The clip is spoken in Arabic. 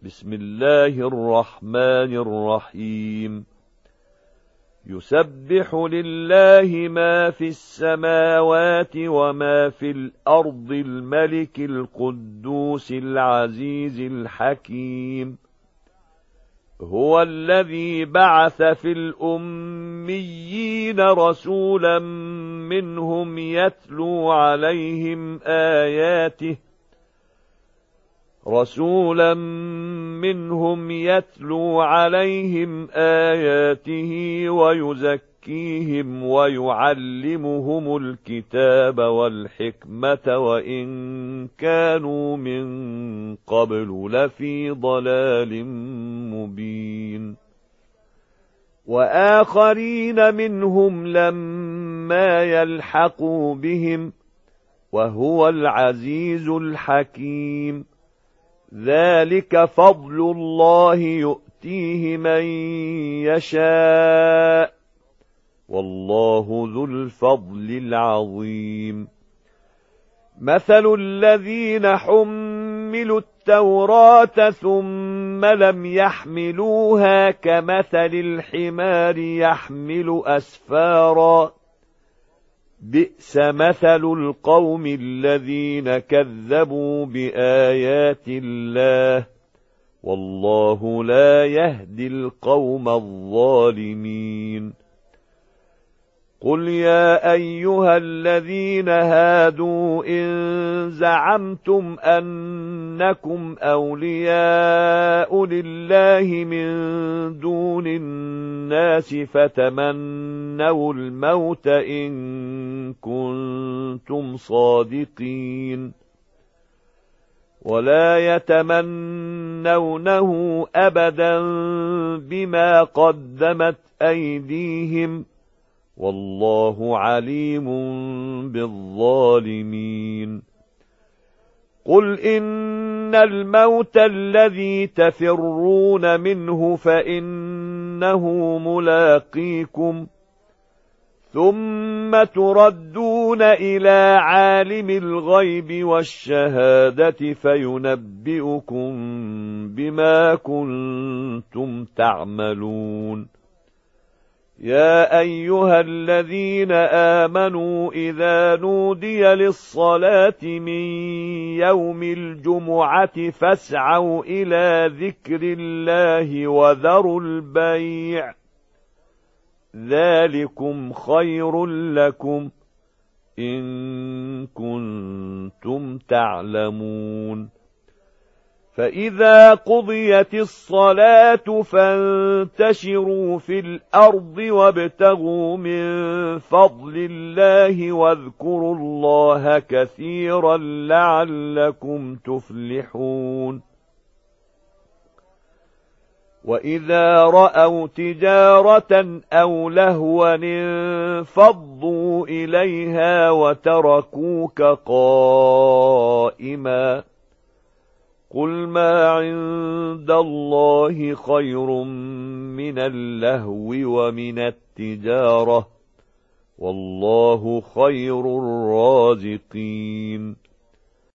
بسم الله الرحمن الرحيم يسبح لله ما في السماوات وما في الأرض الملك القدوس العزيز الحكيم هو الذي بعث في الأميين رسولا منهم يتلو عليهم آياته ويزكيهم ويعلمهم الكتاب والحكمة وإن كانوا من قبل لفي ضلال مبين وآخرين منهم لما يلحقوا بهم وهو العزيز الحكيم ذلك فضل الله يؤتيه من يشاء والله ذو الفضل العظيم مثل الذين حملوا التوراة ثم لم يحملوها كمثل الحمار يحمل أسفارا بئس مثل القوم الذين كذبوا بآيات الله والله لا يهدي القوم الظالمين قل يا أيها الذين هادوا إن زعمتم أنكم أولياء لله من دون الناس فتمنوا الموت إن كنتم صادقين ولا يتمنونه أبدا بما قدمت أيديهم والله عليم بالظالمين قل إن الموت الذي تفرون منه فإنه ملاقيكم ثم تردون إلى عالم الغيب والشهادة فينبئكم بما كنتم تعملون يا أيها الذين آمنوا إذا نودي للصلاة من يوم الجمعة فاسعوا إلى ذكر الله وذروا البيع ذلكم خير لكم إن كنتم تعلمون فإذا قضيت الصلاة فانتشروا في الأرض وابتغوا من فضل الله واذكروا الله كثيرا لعلكم تفلحون وإذا رأوا تجارة أو لهوا انفضوا إليها وتركوك قائما قل ما عند الله خير من اللهو ومن التجارة والله خير الرازقين